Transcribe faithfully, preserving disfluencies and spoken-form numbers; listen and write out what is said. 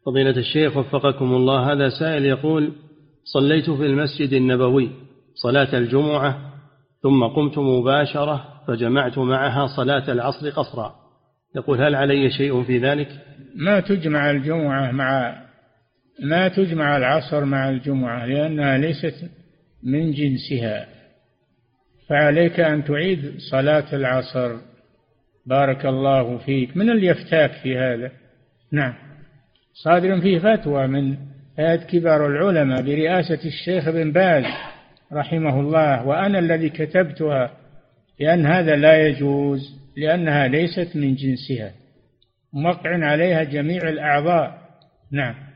فضيلة الشيخ وفقكم الله، هذا سائل يقول: صليت في المسجد النبوي صلاة الجمعة ثم قمت مباشرة فجمعت معها صلاة العصر قصرا، يقول هل علي شيء في ذلك؟ ما تجمع الجمعة مع ما تجمع العصر مع الجمعة لأنها ليست من جنسها، فعليك أن تعيد صلاة العصر. بارك الله فيك. من اللي يفتاك في هذا؟ نعم، صادر فيه فتوى من هيئة كبار العلماء برئاسة الشيخ بن باز رحمه الله، وأنا الذي كتبتها، لأن هذا لا يجوز، لأنها ليست من جنسها، موقع عليها جميع الأعضاء. نعم.